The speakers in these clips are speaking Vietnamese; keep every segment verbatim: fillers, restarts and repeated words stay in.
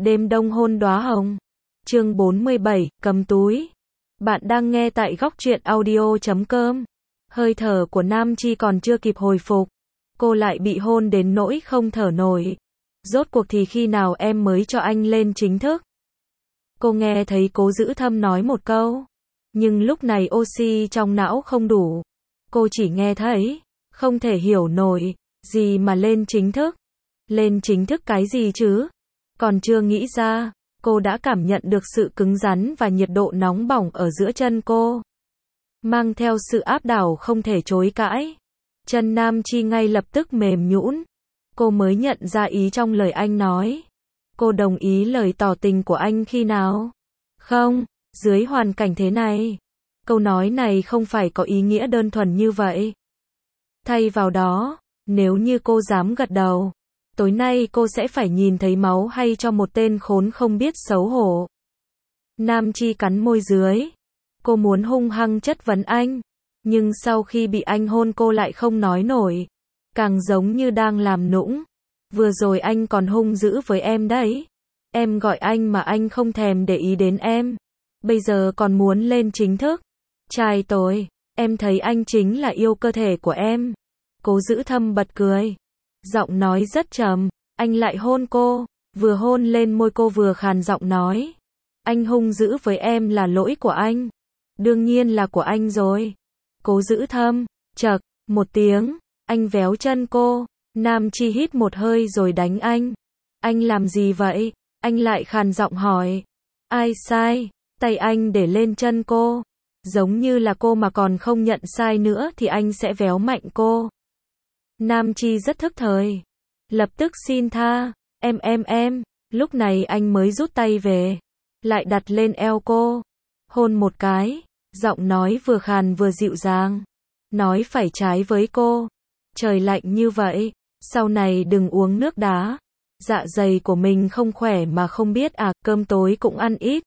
Đêm đông hôn đóa hồng. Chương bốn mươi bảy, cầm túi. Bạn đang nghe tại góc truyện audio chấm com. Hơi thở của Nam Chi còn chưa kịp hồi phục, cô lại bị hôn đến nỗi không thở nổi. Rốt cuộc thì khi nào em mới cho anh lên chính thức? Cô nghe thấy Cố Dữ Thâm nói một câu, nhưng lúc này oxy trong não không đủ. Cô chỉ nghe thấy, không thể hiểu nổi, gì mà lên chính thức? Lên chính thức cái gì chứ? Còn chưa nghĩ ra, cô đã cảm nhận được sự cứng rắn và nhiệt độ nóng bỏng ở giữa chân cô, mang theo sự áp đảo không thể chối cãi. Chân Nam Chi ngay lập tức mềm nhũn. Cô mới nhận ra ý trong lời anh nói. Cô đồng ý lời tỏ tình của anh khi nào? Không, dưới hoàn cảnh thế này. Câu nói này không phải có ý nghĩa đơn thuần như vậy. Thay vào đó, nếu như cô dám gật đầu, tối nay cô sẽ phải nhìn thấy máu hay cho một tên khốn không biết xấu hổ. Nam Chi cắn môi dưới. Cô muốn hung hăng chất vấn anh, nhưng sau khi bị anh hôn cô lại không nói nổi. Càng giống như đang làm nũng. Vừa rồi anh còn hung dữ với em đấy. Em gọi anh mà anh không thèm để ý đến em. Bây giờ còn muốn lên chính thức. Trai tối, em thấy anh chính là yêu cơ thể của em. Cố Dữ Thâm bật cười. Giọng nói rất trầm, anh lại hôn cô. Vừa hôn lên môi cô vừa khàn giọng nói. Anh hung dữ với em là lỗi của anh. Đương nhiên là của anh rồi. Cố Dữ Thâm, chậc, một tiếng, anh véo chân cô. Nam Chi hít một hơi rồi đánh anh. Anh làm gì vậy? Anh lại khàn giọng hỏi. Ai sai? Tay anh để lên chân cô. Giống như là cô mà còn không nhận sai nữa thì anh sẽ véo mạnh cô. Nam Chi rất thức thời. Lập tức xin tha. Em em em. Lúc này anh mới rút tay về. Lại đặt lên eo cô. Hôn một cái. Giọng nói vừa khàn vừa dịu dàng. Nói phải trái với cô. Trời lạnh như vậy. Sau này đừng uống nước đá. Dạ dày của mình không khỏe mà không biết à, cơm tối cũng ăn ít.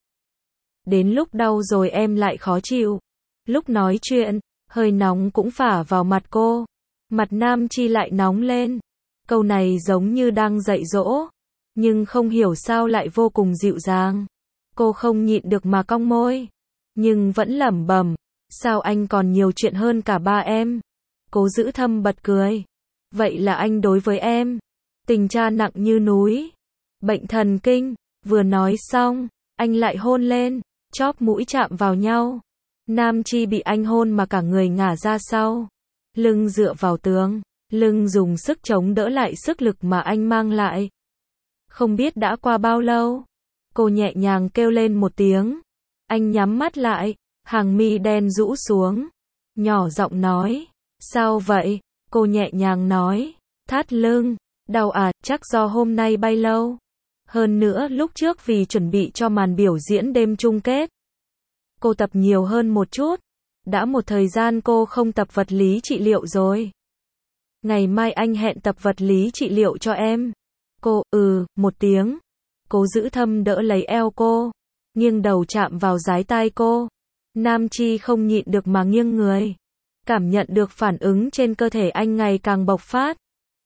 Đến lúc đau rồi em lại khó chịu. Lúc nói chuyện, hơi nóng cũng phả vào mặt cô. Mặt Nam Chi lại nóng lên. Câu này giống như đang dạy dỗ, nhưng không hiểu sao lại vô cùng dịu dàng. Cô không nhịn được mà cong môi, nhưng vẫn lẩm bẩm, sao anh còn nhiều chuyện hơn cả ba em. Cố Dữ Thâm bật cười. Vậy là anh đối với em tình cha nặng như núi, bệnh thần kinh. Vừa nói xong, anh lại hôn lên, chóp mũi chạm vào nhau. Nam Chi bị anh hôn mà cả người ngả ra sau, lưng dựa vào tường, lưng dùng sức chống đỡ lại sức lực mà anh mang lại. Không biết đã qua bao lâu, cô nhẹ nhàng kêu lên một tiếng. Anh nhắm mắt lại, hàng mi đen rũ xuống, nhỏ giọng nói. Sao vậy? Cô nhẹ nhàng nói. Thắt lưng. Đau à, chắc do hôm nay bay lâu. Hơn nữa lúc trước vì chuẩn bị cho màn biểu diễn đêm chung kết, cô tập nhiều hơn một chút. Đã một thời gian cô không tập vật lý trị liệu rồi. Ngày mai anh hẹn tập vật lý trị liệu cho em. Cô, ừ, một tiếng. Cố Dữ Thâm đỡ lấy eo cô, nghiêng đầu chạm vào dái tai cô. Nam Chi không nhịn được mà nghiêng người, cảm nhận được phản ứng trên cơ thể anh ngày càng bộc phát.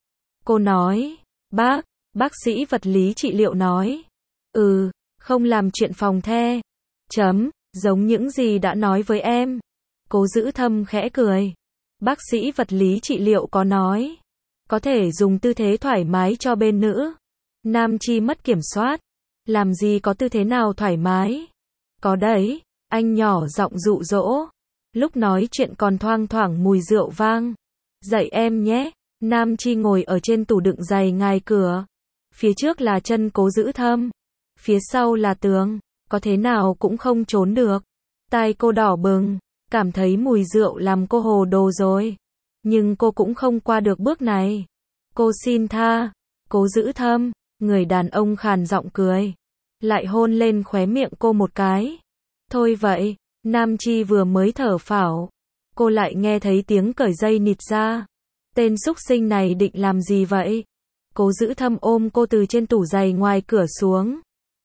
Cô nói, bác, bác sĩ vật lý trị liệu nói. Ừ, không làm chuyện phòng the. Chấm, giống những gì đã nói với em. Cố Dữ Thâm khẽ cười. Bác sĩ vật lý trị liệu có nói, có thể dùng tư thế thoải mái cho bên nữ. Nam Chi mất kiểm soát. Làm gì có tư thế nào thoải mái? Có đấy, anh nhỏ giọng dụ dỗ. Lúc nói chuyện còn thoang thoảng mùi rượu vang. Dạy em nhé. Nam Chi ngồi ở trên tủ đựng giày ngay cửa. Phía trước là chân Cố Dữ Thâm, phía sau là tường, có thế nào cũng không trốn được. Tai cô đỏ bừng, cảm thấy mùi rượu làm cô hồ đồ rồi. Nhưng cô cũng không qua được bước này. Cô xin tha. Cố Dữ Thâm, người đàn ông khàn giọng cười, lại hôn lên khóe miệng cô một cái. Thôi vậy. Nam Chi vừa mới thở phào, cô lại nghe thấy tiếng cởi dây nịt ra. Tên xúc sinh này định làm gì vậy? Cố Dữ Thâm ôm cô từ trên tủ giày ngoài cửa xuống,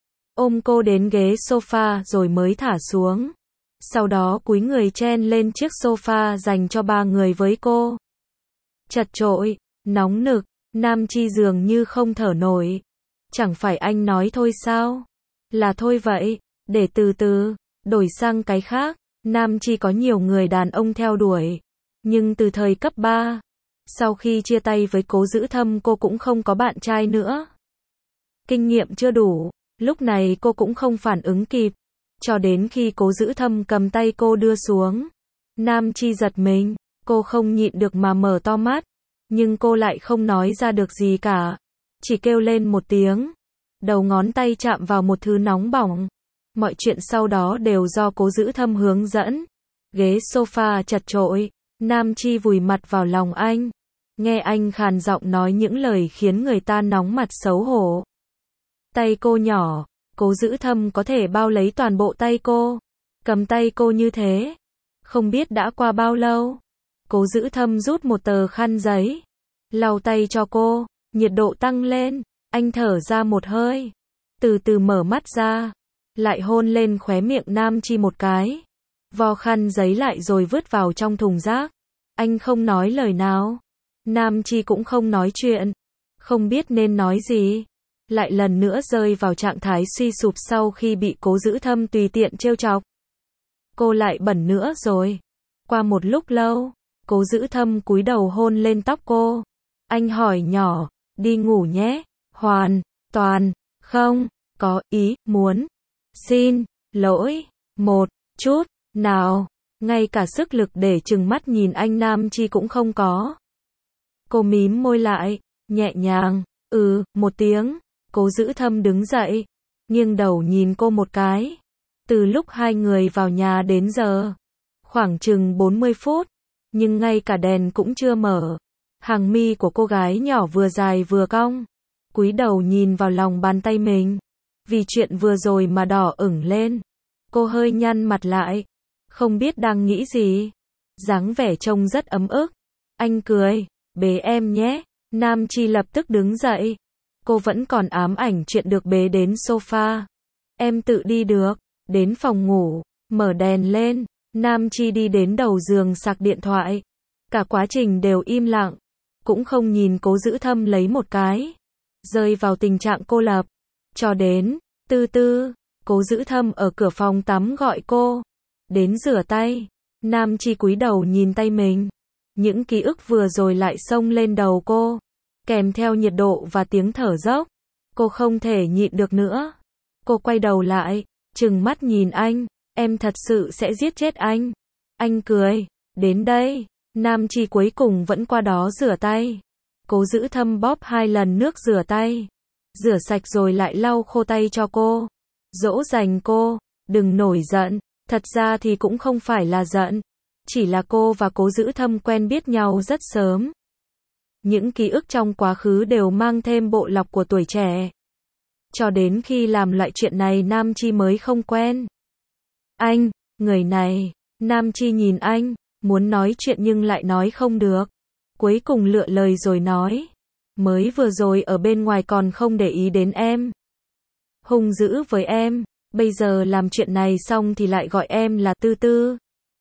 ôm cô đến ghế sofa rồi mới thả xuống. Sau đó cúi người chen lên chiếc sofa dành cho ba người với cô. Chật chội, nóng nực, Nam Chi dường như không thở nổi. Chẳng phải anh nói thôi sao? Là thôi vậy, để từ từ, đổi sang cái khác. Nam Chi có nhiều người đàn ông theo đuổi. Nhưng từ thời cấp ba, sau khi chia tay với Cố Dữ Thâm cô cũng không có bạn trai nữa. Kinh nghiệm chưa đủ, lúc này cô cũng không phản ứng kịp. Cho đến khi Cố Dữ Thâm cầm tay cô đưa xuống. Nam Chi giật mình, cô không nhịn được mà mở to mắt. Nhưng cô lại không nói ra được gì cả. Chỉ kêu lên một tiếng. Đầu ngón tay chạm vào một thứ nóng bỏng. Mọi chuyện sau đó đều do Cố Dữ Thâm hướng dẫn. Ghế sofa chật chội. Nam Chi vùi mặt vào lòng anh. Nghe anh khàn giọng nói những lời khiến người ta nóng mặt xấu hổ. Tay cô nhỏ, Cố Dữ Thâm có thể bao lấy toàn bộ tay cô. Cầm tay cô như thế. Không biết đã qua bao lâu. Cố Dữ Thâm rút một tờ khăn giấy. Lau tay cho cô. Nhiệt độ tăng lên. Anh thở ra một hơi. Từ từ mở mắt ra. Lại hôn lên khóe miệng Nam Chi một cái. Vò khăn giấy lại rồi vứt vào trong thùng rác. Anh không nói lời nào. Nam Chi cũng không nói chuyện. Không biết nên nói gì. Lại lần nữa rơi vào trạng thái suy sụp sau khi bị Cố Dữ Thâm tùy tiện trêu chọc. Cô lại bẩn nữa rồi. Qua một lúc lâu, Cố Dữ Thâm cúi đầu hôn lên tóc cô. Anh hỏi nhỏ, đi ngủ nhé. Hoàn toàn không có ý muốn xin lỗi một chút nào. Ngay cả sức lực để trừng mắt nhìn anh Nam Chi cũng không có. Cô mím môi lại, nhẹ nhàng, ừ, một tiếng. Cố Dữ Thâm đứng dậy, nghiêng đầu nhìn cô một cái. Từ lúc hai người vào nhà đến giờ, khoảng chừng bốn mươi phút, nhưng ngay cả đèn cũng chưa mở. Hàng mi của cô gái nhỏ vừa dài vừa cong, cúi đầu nhìn vào lòng bàn tay mình. Vì chuyện vừa rồi mà đỏ ửng lên. Cô hơi nhăn mặt lại, không biết đang nghĩ gì. Dáng vẻ trông rất ấm ức. Anh cười, bế em nhé. Nam Chi lập tức đứng dậy. Cô vẫn còn ám ảnh chuyện được bế đến sofa. Em tự đi được. Đến phòng ngủ, mở đèn lên. Nam Chi đi đến đầu giường sạc điện thoại. Cả quá trình đều im lặng. Cũng không nhìn Cố Dữ Thâm lấy một cái. Rơi vào tình trạng cô lập. Cho đến, từ từ, Cố Dữ Thâm ở cửa phòng tắm gọi cô. Đến rửa tay. Nam Chi cúi đầu nhìn tay mình. Những ký ức vừa rồi lại xông lên đầu cô. Kèm theo nhiệt độ và tiếng thở dốc. Cô không thể nhịn được nữa. Cô quay đầu lại, trừng mắt nhìn anh. Em thật sự sẽ giết chết anh. Anh cười. Đến đây. Nam Chi cuối cùng vẫn qua đó rửa tay. Cố Dữ Thâm bóp hai lần nước rửa tay. Rửa sạch rồi lại lau khô tay cho cô. Dỗ dành cô. Đừng nổi giận. Thật ra thì cũng không phải là giận. Chỉ là cô và Cố Dữ Thâm quen biết nhau rất sớm. Những ký ức trong quá khứ đều mang thêm bộ lọc của tuổi trẻ. Cho đến khi làm loại chuyện này Nam Chi mới không quen. Anh, người này. Nam Chi nhìn anh, muốn nói chuyện nhưng lại nói không được. Cuối cùng lựa lời rồi nói. Mới vừa rồi ở bên ngoài còn không để ý đến em. Hung dữ với em. Bây giờ làm chuyện này xong thì lại gọi em là Tư Tư.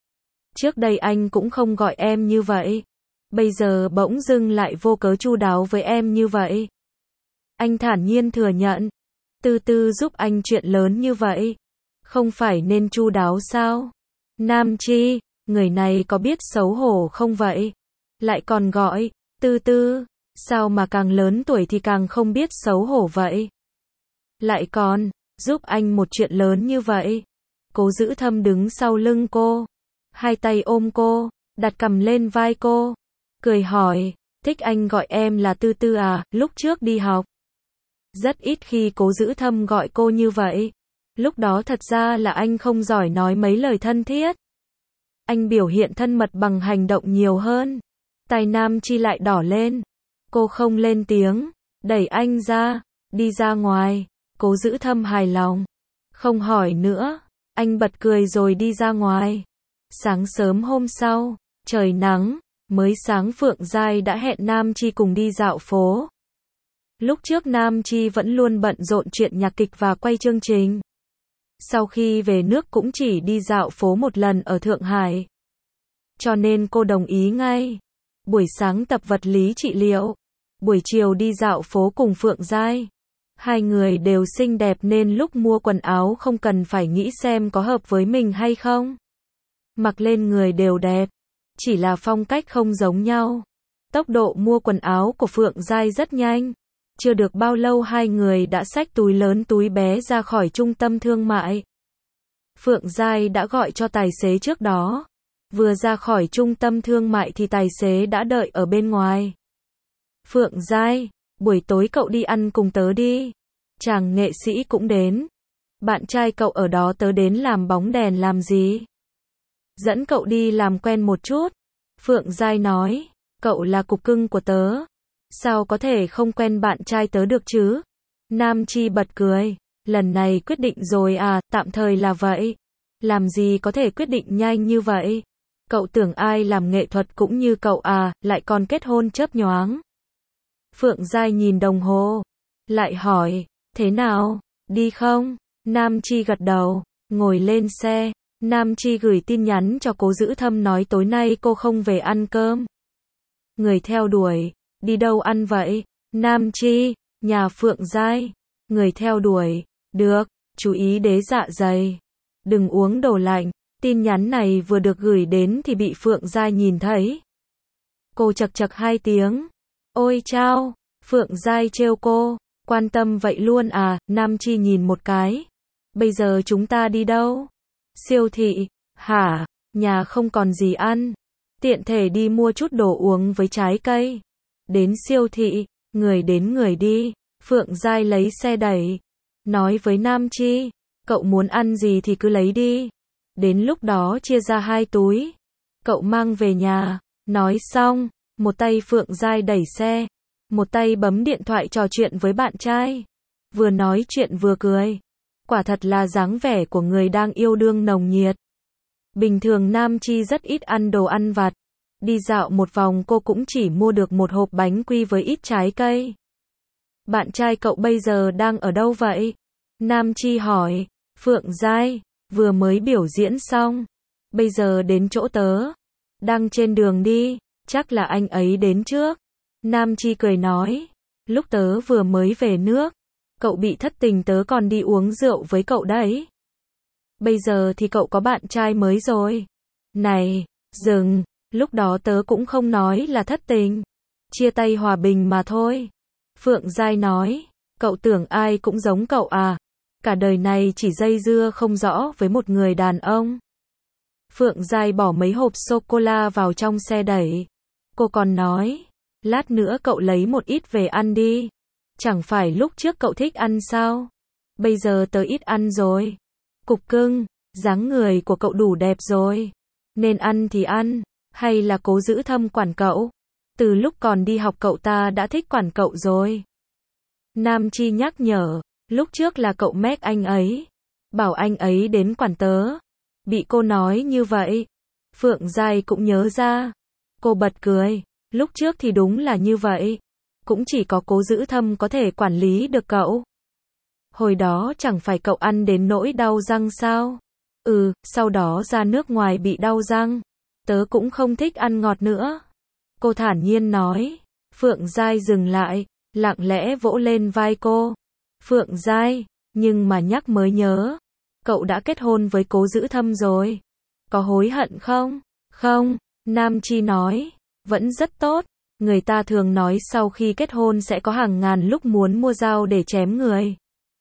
Trước đây anh cũng không gọi em như vậy. Bây giờ bỗng dưng lại vô cớ chu đáo với em như vậy. Anh thản nhiên thừa nhận. Tư Tư giúp anh chuyện lớn như vậy. Không phải nên chu đáo sao? Nam Chi, người này có biết xấu hổ không vậy? Lại còn gọi, Tư Tư. Sao mà càng lớn tuổi thì càng không biết xấu hổ vậy? Lại còn, giúp anh một chuyện lớn như vậy. Cố Dữ Thâm đứng sau lưng cô. Hai tay ôm cô, đặt cằm lên vai cô. Cười hỏi, thích anh gọi em là Tư Tư à, lúc trước đi học. Rất ít khi Cố Dữ Thâm gọi cô như vậy. Lúc đó thật ra là anh không giỏi nói mấy lời thân thiết. Anh biểu hiện thân mật bằng hành động nhiều hơn. Tai Nam Chi lại đỏ lên. Cô không lên tiếng, đẩy anh ra, đi ra ngoài. Cố Dữ Thâm hài lòng. Không hỏi nữa, anh bật cười rồi đi ra ngoài. Sáng sớm hôm sau, trời nắng, mới sáng Phượng Giai đã hẹn Nam Chi cùng đi dạo phố. Lúc trước Nam Chi vẫn luôn bận rộn chuyện nhạc kịch và quay chương trình. Sau khi về nước cũng chỉ đi dạo phố một lần ở Thượng Hải. Cho nên cô đồng ý ngay. Buổi sáng tập vật lý trị liệu. Buổi chiều đi dạo phố cùng Phượng Giai. Hai người đều xinh đẹp nên lúc mua quần áo không cần phải nghĩ xem có hợp với mình hay không. Mặc lên người đều đẹp, chỉ là phong cách không giống nhau. Tốc độ mua quần áo của Phượng Giai rất nhanh. Chưa được bao lâu hai người đã xách túi lớn túi bé ra khỏi trung tâm thương mại. Phượng Giai đã gọi cho tài xế trước đó. Vừa ra khỏi trung tâm thương mại thì tài xế đã đợi ở bên ngoài. Phượng Giai, buổi tối cậu đi ăn cùng tớ đi. Chàng nghệ sĩ cũng đến. Bạn trai cậu ở đó, tớ đến làm bóng đèn làm gì? Dẫn cậu đi làm quen một chút. Phượng Giai nói, cậu là cục cưng của tớ. Sao có thể không quen bạn trai tớ được chứ? Nam Chi bật cười. Lần này quyết định rồi à, tạm thời là vậy. Làm gì có thể quyết định nhanh như vậy? Cậu tưởng ai làm nghệ thuật cũng như cậu à, lại còn kết hôn chớp nhoáng. Phượng Giai nhìn đồng hồ. Lại hỏi, thế nào, đi không? Nam Chi gật đầu, ngồi lên xe. Nam Chi gửi tin nhắn cho Cố Dữ Thâm nói tối nay cô không về ăn cơm. Người theo đuổi, đi đâu ăn vậy? Nam Chi, nhà Phượng Giai. Người theo đuổi, được, chú ý đế dạ dày. Đừng uống đồ lạnh. Tin nhắn này vừa được gửi đến thì bị Phượng Giai nhìn thấy. Cô chật chật hai tiếng. Ôi chao, Phượng Giai trêu cô, quan tâm vậy luôn à? Nam Chi nhìn một cái. Bây giờ chúng ta đi đâu? Siêu thị, hả? Nhà không còn gì ăn. Tiện thể đi mua chút đồ uống với trái cây. Đến siêu thị, người đến người đi. Phượng Giai lấy xe đẩy. Nói với Nam Chi, cậu muốn ăn gì thì cứ lấy đi. Đến lúc đó chia ra hai túi. Cậu mang về nhà. Nói xong, một tay Phượng Giai đẩy xe. Một tay bấm điện thoại trò chuyện với bạn trai. Vừa nói chuyện vừa cười. Quả thật là dáng vẻ của người đang yêu đương nồng nhiệt. Bình thường Nam Chi rất ít ăn đồ ăn vặt. Đi dạo một vòng cô cũng chỉ mua được một hộp bánh quy với ít trái cây. Bạn trai cậu bây giờ đang ở đâu vậy? Nam Chi hỏi. Phượng Giai, vừa mới biểu diễn xong. Bây giờ đến chỗ tớ. Đang trên đường đi, chắc là anh ấy đến trước. Nam Chi cười nói. Lúc tớ vừa mới về nước, cậu bị thất tình tớ còn đi uống rượu với cậu đấy. Bây giờ thì cậu có bạn trai mới rồi. Này, dừng, lúc đó tớ cũng không nói là thất tình. Chia tay hòa bình mà thôi. Phượng Giai nói, cậu tưởng ai cũng giống cậu à? Cả đời này chỉ dây dưa không rõ với một người đàn ông. Phượng Giai bỏ mấy hộp sô-cô-la vào trong xe đẩy. Cô còn nói, lát nữa cậu lấy một ít về ăn đi. Chẳng phải lúc trước cậu thích ăn sao? Bây giờ tớ ít ăn rồi. Cục cưng, dáng người của cậu đủ đẹp rồi. Nên ăn thì ăn, hay là Cố Dữ Thâm quản cậu? Từ lúc còn đi học cậu ta đã thích quản cậu rồi. Nam Chi nhắc nhở, lúc trước là cậu mách anh ấy. Bảo anh ấy đến quản tớ. Bị cô nói như vậy. Phượng Giai cũng nhớ ra. Cô bật cười, lúc trước thì đúng là như vậy. Cũng chỉ có Cố Dữ Thâm có thể quản lý được cậu. Hồi đó chẳng phải cậu ăn đến nỗi đau răng sao? Ừ, sau đó ra nước ngoài bị đau răng. Tớ cũng không thích ăn ngọt nữa. Cô thản nhiên nói. Phượng Giai dừng lại, lặng lẽ vỗ lên vai cô. Phượng Giai, nhưng mà nhắc mới nhớ. Cậu đã kết hôn với Cố Dữ Thâm rồi. Có hối hận không? Không, Nam Chi nói. Vẫn rất tốt. Người ta thường nói sau khi kết hôn sẽ có hàng ngàn lúc muốn mua dao để chém người.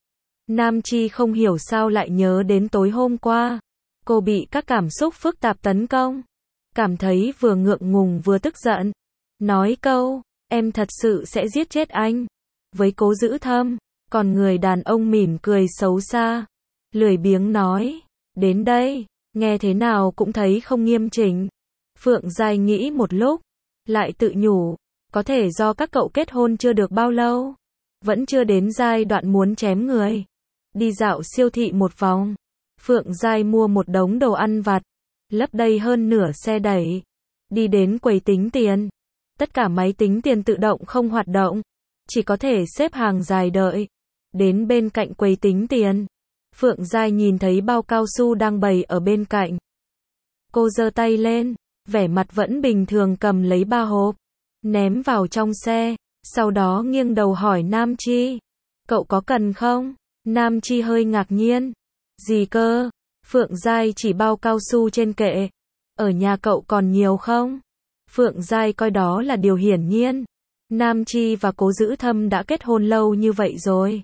Nam Chi không hiểu sao lại nhớ đến tối hôm qua. Cô bị các cảm xúc phức tạp tấn công. Cảm thấy vừa ngượng ngùng vừa tức giận. Nói câu, em thật sự sẽ giết chết anh. Với Cố Dữ Thâm, còn người đàn ông mỉm cười xấu xa. Lười biếng nói, đến đây, nghe thế nào cũng thấy không nghiêm chỉnh. Phượng Giai nghĩ một lúc, lại tự nhủ, có thể do các cậu kết hôn chưa được bao lâu. Vẫn chưa đến giai đoạn muốn chém người. Đi dạo siêu thị một vòng. Phượng Giai mua một đống đồ ăn vặt. Lấp đầy hơn nửa xe đẩy. Đi đến quầy tính tiền. Tất cả máy tính tiền tự động không hoạt động. Chỉ có thể xếp hàng dài đợi. Đến bên cạnh quầy tính tiền. Phượng Giai nhìn thấy bao cao su đang bày ở bên cạnh. Cô giơ tay lên. Vẻ mặt vẫn bình thường cầm lấy ba hộp. Ném vào trong xe. Sau đó nghiêng đầu hỏi Nam Chi. Cậu có cần không? Nam Chi hơi ngạc nhiên. Gì cơ? Phượng Giai chỉ bao cao su trên kệ. Ở nhà cậu còn nhiều không? Phượng Giai coi đó là điều hiển nhiên. Nam Chi và Cố Dữ Thâm đã kết hôn lâu như vậy rồi.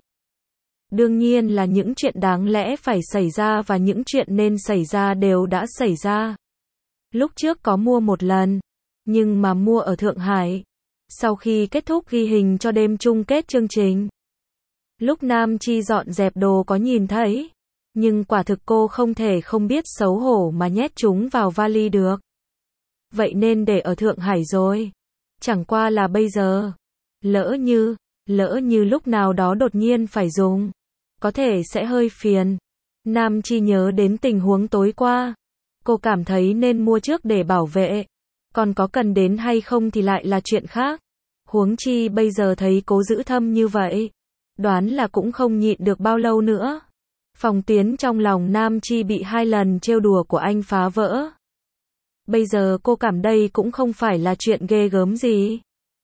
Đương nhiên là những chuyện đáng lẽ phải xảy ra và những chuyện nên xảy ra đều đã xảy ra. Lúc trước có mua một lần, nhưng mà mua ở Thượng Hải. Sau khi kết thúc ghi hình cho đêm chung kết chương trình. Lúc Nam Chi dọn dẹp đồ có nhìn thấy. Nhưng quả thực cô không thể không biết xấu hổ mà nhét chúng vào vali được. Vậy nên để ở Thượng Hải rồi. Chẳng qua là bây giờ. Lỡ như, lỡ như lúc nào đó đột nhiên phải dùng. Có thể sẽ hơi phiền. Nam Chi nhớ đến tình huống tối qua. Cô cảm thấy nên mua trước để bảo vệ. Còn có cần đến hay không thì lại là chuyện khác. Huống chi bây giờ thấy Cố Dữ Thâm như vậy. Đoán là cũng không nhịn được bao lâu nữa. Phòng tuyến trong lòng Nam Chi bị hai lần trêu đùa của anh phá vỡ. Bây giờ cô cảm đây cũng không phải là chuyện ghê gớm gì.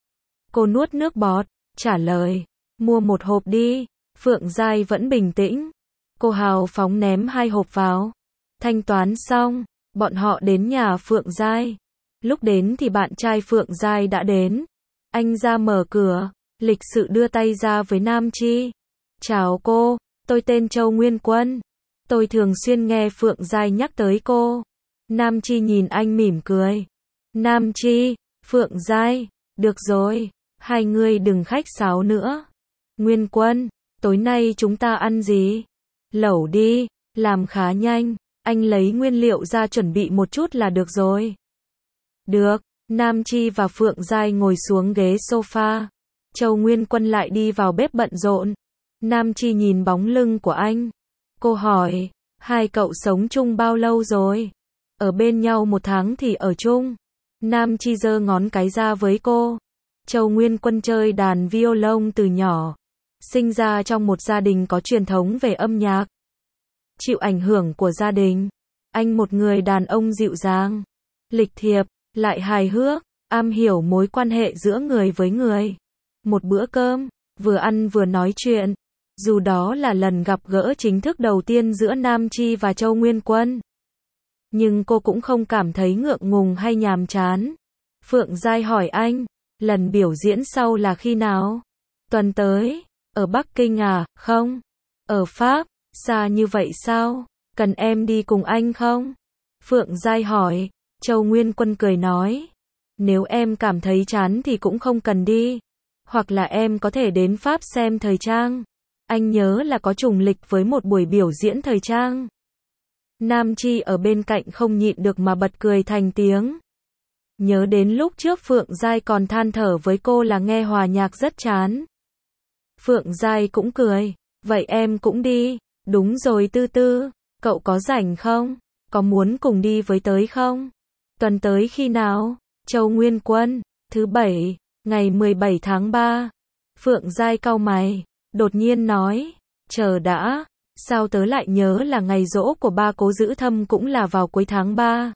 Cô nuốt nước bọt, trả lời. Mua một hộp đi. Phượng Giai vẫn bình tĩnh. Cô hào phóng ném hai hộp vào. Thanh toán xong, bọn họ đến nhà Phượng Giai. Lúc đến thì bạn trai Phượng Giai đã đến. Anh ra mở cửa, lịch sự đưa tay ra với Nam Chi. Chào cô, tôi tên Châu Nguyên Quân. Tôi thường xuyên nghe Phượng Giai nhắc tới cô. Nam Chi nhìn anh mỉm cười. Nam Chi, Phượng Giai, được rồi, hai người đừng khách sáo nữa. Nguyên Quân, tối nay chúng ta ăn gì? Lẩu đi, làm khá nhanh, anh lấy nguyên liệu ra chuẩn bị một chút là được rồi. Được, Nam Chi và Phượng Giai ngồi xuống ghế sofa. Châu Nguyên Quân lại đi vào bếp bận rộn. Nam Chi nhìn bóng lưng của anh. Cô hỏi, hai cậu sống chung bao lâu rồi? Ở bên nhau một tháng thì ở chung. Nam Chi giơ ngón cái ra với cô. Châu Nguyên Quân chơi đàn violon từ nhỏ. Sinh ra trong một gia đình có truyền thống về âm nhạc. Chịu ảnh hưởng của gia đình. Anh một người đàn ông dịu dàng, lịch thiệp, lại hài hước, am hiểu mối quan hệ giữa người với người. Một bữa cơm, vừa ăn vừa nói chuyện. Dù đó là lần gặp gỡ chính thức đầu tiên giữa Nam Chi và Châu Nguyên Quân. Nhưng cô cũng không cảm thấy ngượng ngùng hay nhàm chán. Phượng Giai hỏi anh, lần biểu diễn sau là khi nào? Tuần tới. Ở Bắc Kinh à? Không. Ở Pháp. Xa như vậy sao? Cần em đi cùng anh không? Phượng Giai hỏi. Châu Nguyên Quân cười nói. Nếu em cảm thấy chán thì cũng không cần đi. Hoặc là em có thể đến Pháp xem thời trang. Anh nhớ là có trùng lịch với một buổi biểu diễn thời trang. Nam Chi ở bên cạnh không nhịn được mà bật cười thành tiếng. Nhớ đến lúc trước Phượng Giai còn than thở với cô là nghe hòa nhạc rất chán. Phượng Giai cũng cười. Vậy em cũng đi. Đúng rồi Tư Tư. Cậu có rảnh không? Có muốn cùng đi với tới không? Tuần tới khi nào? Châu Nguyên Quân. Thứ bảy. Ngày mười bảy tháng ba. Phượng Giai cau mày. Đột nhiên nói. Chờ đã. Sao tớ lại nhớ là ngày giỗ của ba Cố Dữ Thâm cũng là vào cuối tháng ba.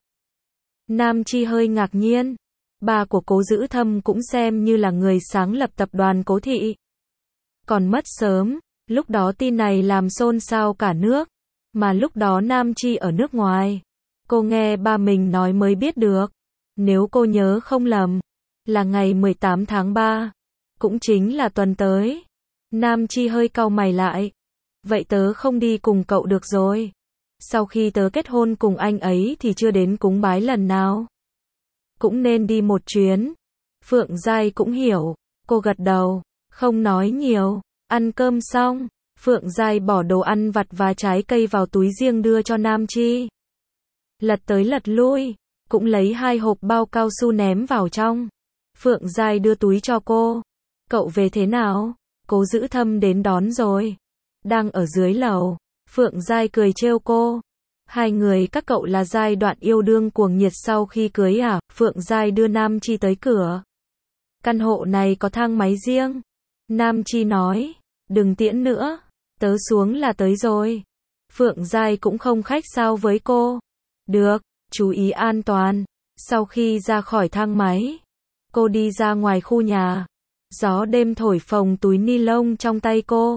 Nam Chi hơi ngạc nhiên. Ba của Cố Dữ Thâm cũng xem như là người sáng lập tập đoàn Cố Thị. Còn mất sớm. Lúc đó tin này làm xôn xao cả nước. Mà lúc đó Nam Chi ở nước ngoài. Cô nghe ba mình nói mới biết được. Nếu cô nhớ không lầm. Là ngày mười tám tháng ba. Cũng chính là tuần tới. Nam Chi hơi cau mày lại. Vậy tớ không đi cùng cậu được rồi. Sau khi tớ kết hôn cùng anh ấy thì chưa đến cúng bái lần nào. Cũng nên đi một chuyến. Phượng Giai cũng hiểu. Cô gật đầu. Không nói nhiều. Ăn cơm xong. Phượng Giai bỏ đồ ăn vặt và trái cây vào túi riêng đưa cho Nam Chi. Lật tới lật lui. Cũng lấy hai hộp bao cao su ném vào trong. Phượng Giai đưa túi cho cô. Cậu về thế nào? Cố Dữ Thâm đến đón rồi. Đang ở dưới lầu. Phượng Giai cười trêu cô. Hai người các cậu là giai đoạn yêu đương cuồng nhiệt sau khi cưới à? Phượng Giai đưa Nam Chi tới cửa. Căn hộ này có thang máy riêng. Nam Chi nói. Đừng tiễn nữa. Tớ xuống là tới rồi. Phượng Giai cũng không khách sáo với cô. Được, chú ý an toàn. Sau khi ra khỏi thang máy, cô đi ra ngoài khu nhà. Gió đêm thổi phồng túi ni lông trong tay cô.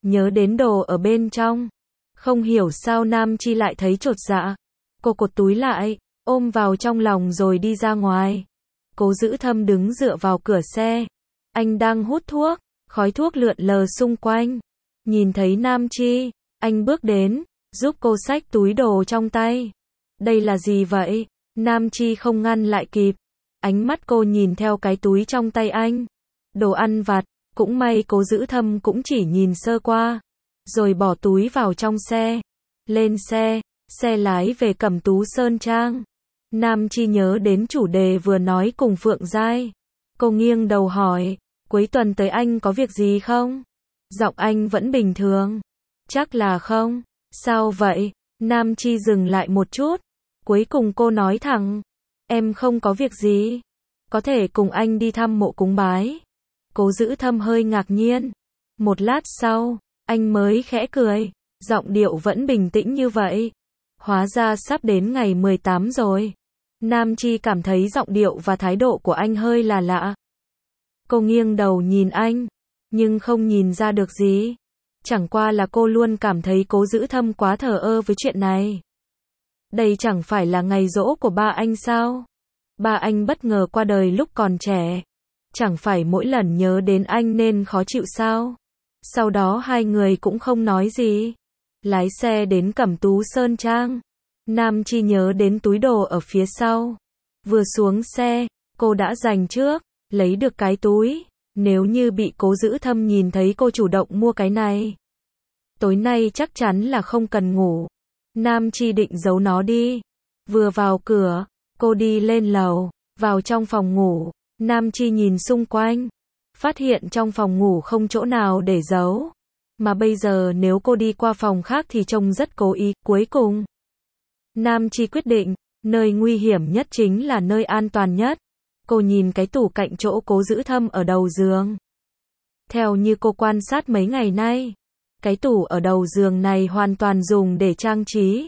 nhớ đến đồ ở bên trong. Không hiểu sao Nam Chi lại thấy chột dạ. Cô cột túi lại, ôm vào trong lòng rồi đi ra ngoài. Cố Dữ Thâm đứng dựa vào cửa xe. Anh đang hút thuốc, khói thuốc lượn lờ xung quanh. Nhìn thấy Nam Chi, anh bước đến, giúp cô xách túi đồ trong tay. Đây là gì vậy? Nam Chi không ngăn lại kịp. Ánh mắt cô nhìn theo cái túi trong tay anh. Đồ ăn vặt, cũng may Cố Dữ Thâm cũng chỉ nhìn sơ qua. Rồi bỏ túi vào trong xe. Lên xe, xe lái về Cẩm Tú Sơn Trang. Nam Chi nhớ đến chủ đề vừa nói cùng Phượng Giai. Cô nghiêng đầu hỏi, cuối tuần tới anh có việc gì không? Giọng anh vẫn bình thường. Chắc là không. Sao vậy? Nam Chi dừng lại một chút. Cuối cùng cô nói thẳng, em không có việc gì. Có thể cùng anh đi thăm mộ cúng bái. Cố Dữ Thâm hơi ngạc nhiên. Một lát sau, anh mới khẽ cười. Giọng điệu vẫn bình tĩnh như vậy. Hóa ra sắp đến ngày mười tám rồi. Nam Chi cảm thấy giọng điệu và thái độ của anh hơi là lạ. Cô nghiêng đầu nhìn anh, nhưng không nhìn ra được gì. Chẳng qua là cô luôn cảm thấy Cố Dữ Thâm quá thờ ơ với chuyện này. Đây chẳng phải là ngày giỗ của ba anh sao? Ba anh bất ngờ qua đời lúc còn trẻ. Chẳng phải mỗi lần nhớ đến anh nên khó chịu sao? Sau đó hai người cũng không nói gì. Lái xe đến Cẩm Tú Sơn Trang. Nam Chi nhớ đến túi đồ ở phía sau. Vừa xuống xe, cô đã giành trước, lấy được cái túi. Nếu như bị Cố Dữ Thâm nhìn thấy cô chủ động mua cái này, tối nay chắc chắn là không cần ngủ. Nam Chi định giấu nó đi. Vừa vào cửa, cô đi lên lầu, vào trong phòng ngủ. Nam Chi nhìn xung quanh, phát hiện trong phòng ngủ không chỗ nào để giấu. Mà bây giờ nếu cô đi qua phòng khác thì trông rất cố ý. Cuối cùng, Nam Chi quyết định, nơi nguy hiểm nhất chính là nơi an toàn nhất. Cô nhìn cái tủ cạnh chỗ Cố Dữ Thâm ở đầu giường. Theo như cô quan sát mấy ngày nay, cái tủ ở đầu giường này hoàn toàn dùng để trang trí.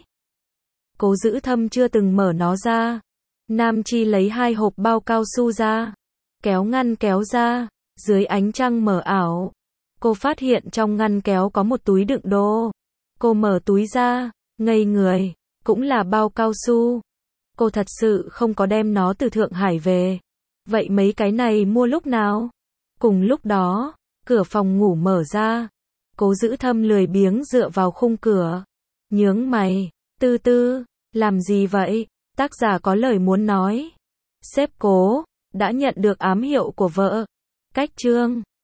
Cố Dữ Thâm chưa từng mở nó ra. Nam Chi lấy hai hộp bao cao su ra, kéo ngăn kéo ra, dưới ánh trăng mờ ảo. Cô phát hiện trong ngăn kéo có một túi đựng đồ. Cô mở túi ra, ngây người, cũng là bao cao su. Cô thật sự không có đem nó từ Thượng Hải về. Vậy mấy cái này mua lúc nào? Cùng lúc đó, cửa phòng ngủ mở ra. Cố Dữ Thâm lười biếng dựa vào khung cửa. Nhướng mày, Tư Tư, làm gì vậy? Tác giả có lời muốn nói. Sếp Cố, đã nhận được ám hiệu của vợ. Cách chương